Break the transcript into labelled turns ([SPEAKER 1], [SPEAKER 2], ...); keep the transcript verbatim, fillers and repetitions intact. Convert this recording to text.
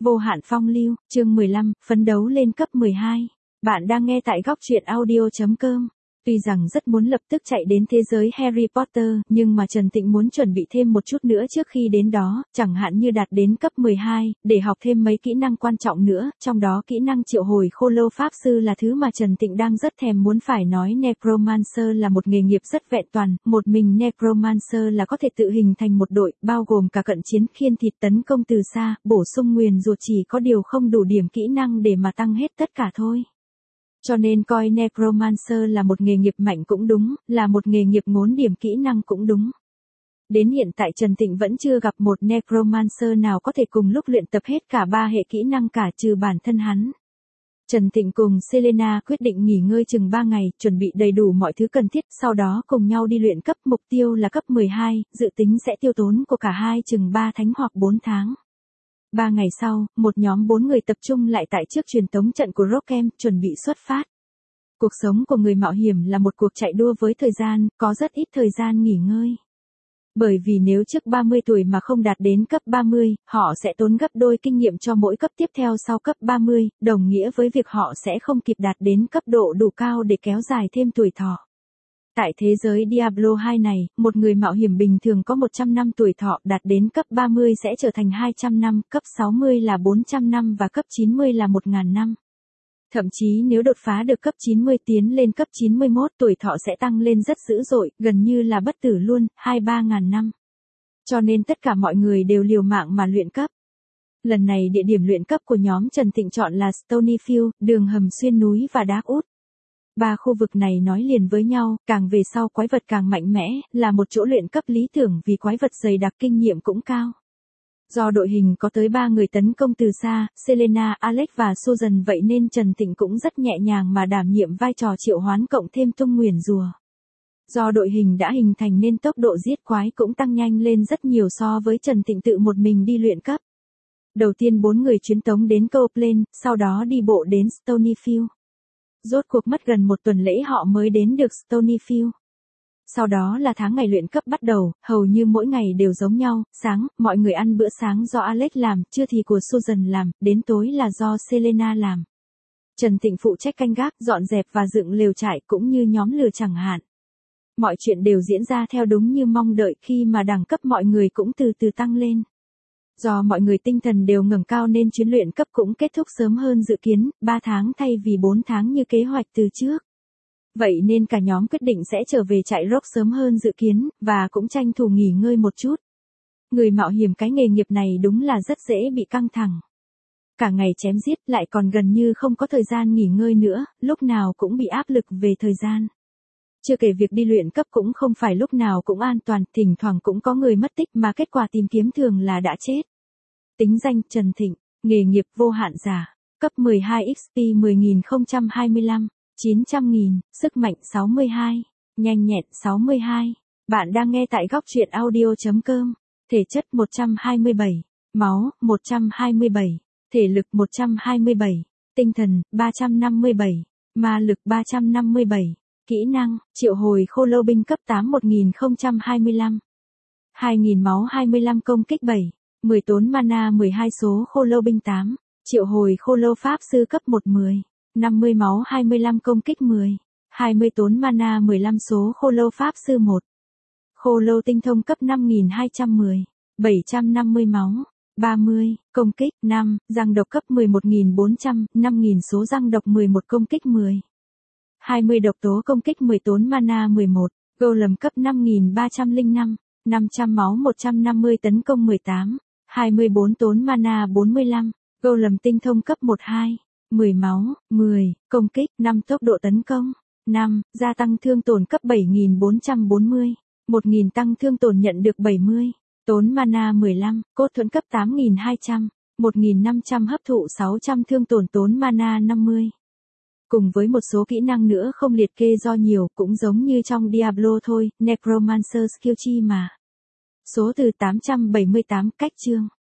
[SPEAKER 1] Vô hạn phong lưu, chương mười lăm, phấn đấu lên cấp mười hai. Bạn đang nghe tại góc truyện audio chấm com. Tuy rằng rất muốn lập tức chạy đến thế giới Harry Potter, nhưng mà Trần Tịnh muốn chuẩn bị thêm một chút nữa trước khi đến đó, chẳng hạn như đạt đến cấp mười hai, để học thêm mấy kỹ năng quan trọng nữa, trong đó kỹ năng triệu hồi khô lâu pháp sư là thứ mà Trần Tịnh đang rất thèm muốn. Phải nói Necromancer là một nghề nghiệp rất vẹn toàn, một mình Necromancer là có thể tự hình thành một đội, bao gồm cả cận chiến, khiên thịt, tấn công từ xa, bổ sung nguyền rủa, chỉ có điều không đủ điểm kỹ năng để mà tăng hết tất cả thôi. Cho nên coi Necromancer là một nghề nghiệp mạnh cũng đúng, là một nghề nghiệp ngốn điểm kỹ năng cũng đúng. Đến hiện tại Trần Tịnh vẫn chưa gặp một Necromancer nào có thể cùng lúc luyện tập hết cả ba hệ kỹ năng cả trừ bản thân hắn. Trần Tịnh cùng Selena quyết định nghỉ ngơi chừng ba ngày, chuẩn bị đầy đủ mọi thứ cần thiết, sau đó cùng nhau đi luyện cấp, mục tiêu là cấp mười hai, dự tính sẽ tiêu tốn của cả hai chừng ba tháng hoặc bốn tháng. Ba ngày sau, một nhóm bốn người tập trung lại tại trước truyền tống trận của Rockham, chuẩn bị xuất phát. Cuộc sống của người mạo hiểm là một cuộc chạy đua với thời gian, có rất ít thời gian nghỉ ngơi. Bởi vì nếu trước ba mươi tuổi mà không đạt đến cấp ba mươi, họ sẽ tốn gấp đôi kinh nghiệm cho mỗi cấp tiếp theo sau cấp ba mươi, đồng nghĩa với việc họ sẽ không kịp đạt đến cấp độ đủ cao để kéo dài thêm tuổi thọ. Tại thế giới Diablo hai này, một người mạo hiểm bình thường có một trăm năm tuổi thọ, đạt đến cấp ba mươi sẽ trở thành hai trăm năm, cấp sáu mươi là bốn trăm năm và cấp chín mươi là một nghìn năm. Thậm chí nếu đột phá được cấp chín mươi tiến lên cấp chín mươi mốt, tuổi thọ sẽ tăng lên rất dữ dội, gần như là bất tử luôn, hai ba ngàn năm. Cho nên tất cả mọi người đều liều mạng mà luyện cấp. Lần này địa điểm luyện cấp của nhóm Trần Tịnh chọn là Stonyfield, đường hầm xuyên núi và Darkwood. Ba khu vực này nói liền với nhau, càng về sau quái vật càng mạnh mẽ, là một chỗ luyện cấp lý tưởng vì quái vật dày đặc, kinh nghiệm cũng cao. Do đội hình có tới ba người tấn công từ xa, Selena, Alex và Susan, vậy nên Trần Tịnh cũng rất nhẹ nhàng mà đảm nhiệm vai trò triệu hoán cộng thêm tung nguyền rùa. Do đội hình đã hình thành nên tốc độ giết quái cũng tăng nhanh lên rất nhiều so với Trần Tịnh tự một mình đi luyện cấp. Đầu tiên bốn người chuyến tống đến Copeland, sau đó đi bộ đến Stonyfield. Rốt cuộc mất gần một tuần lễ họ mới đến được Stonyfield. Sau đó là tháng ngày luyện cấp bắt đầu, hầu như mỗi ngày đều giống nhau, sáng, mọi người ăn bữa sáng do Alex làm, trưa thì của Susan làm, đến tối là do Selena làm. Trần Tịnh phụ trách canh gác, dọn dẹp và dựng lều trại cũng như nhóm lửa chẳng hạn. Mọi chuyện đều diễn ra theo đúng như mong đợi, khi mà đẳng cấp mọi người cũng từ từ tăng lên. Do mọi người tinh thần đều ngẩng cao nên chuyến luyện cấp cũng kết thúc sớm hơn dự kiến, ba tháng thay vì bốn tháng như kế hoạch từ trước. Vậy nên cả nhóm quyết định sẽ trở về trại Rock sớm hơn dự kiến, và cũng tranh thủ nghỉ ngơi một chút. Người mạo hiểm cái nghề nghiệp này đúng là rất dễ bị căng thẳng. Cả ngày chém giết lại còn gần như không có thời gian nghỉ ngơi nữa, lúc nào cũng bị áp lực về thời gian. Chưa kể việc đi luyện cấp cũng không phải lúc nào cũng an toàn, thỉnh thoảng cũng có người mất tích mà kết quả tìm kiếm thường là đã chết. Tính danh Trần Tịnh, nghề nghiệp vô hạn giả, cấp mười hai ích pê mười nghìn không trăm hai mươi lăm, chín trăm nghìn, sức mạnh sáu mươi hai, nhanh nhẹn sáu mươi hai. Bạn đang nghe tại góc truyện audio chấm com. Thể chất một trăm hai mươi bảy, máu một trăm hai mươi bảy, thể lực một trăm hai mươi bảy, tinh thần ba trăm năm mươi bảy, ma lực ba trăm năm mươi bảy. Kỹ năng, triệu hồi khô lâu binh cấp tám một nghìn không trăm hai mươi lăm. hai nghìn máu hai mươi lăm công kích bảy, mười tốn mana mười hai số khô lâu binh tám, triệu hồi khô lâu pháp sư cấp một mười, năm mươi máu hai mươi lăm công kích mười, hai mươi tốn mana mười lăm số khô lâu pháp sư một. Khô lâu tinh thông cấp năm nghìn hai trăm mười, bảy trăm năm mươi máu, ba mươi, công kích năm, răng độc cấp mười một nghìn bốn trăm, năm nghìn số răng độc mười một công kích mười. hai mươi độc tố công kích mười tốn mana mười một, golem cấp năm nghìn ba trăm lẻ năm, năm trăm máu một trăm năm mươi tấn công mười tám, hai mươi bốn tốn mana bốn mươi lăm, golem tinh thông cấp một hai, mười máu, mười, công kích năm, tốc độ tấn công năm, gia tăng thương tổn cấp bảy nghìn bốn trăm bốn mươi, một nghìn tăng thương tổn nhận được bảy mươi, tốn mana mười lăm, cốt thuẫn cấp tám nghìn hai trăm, một nghìn năm trăm hấp thụ sáu trăm thương tổn tốn mana năm mươi. Cùng với một số kỹ năng nữa không liệt kê do nhiều, cũng giống như trong Diablo thôi, Necromancer skill tree mà. Số từ tám trăm bảy mươi tám, cách chương.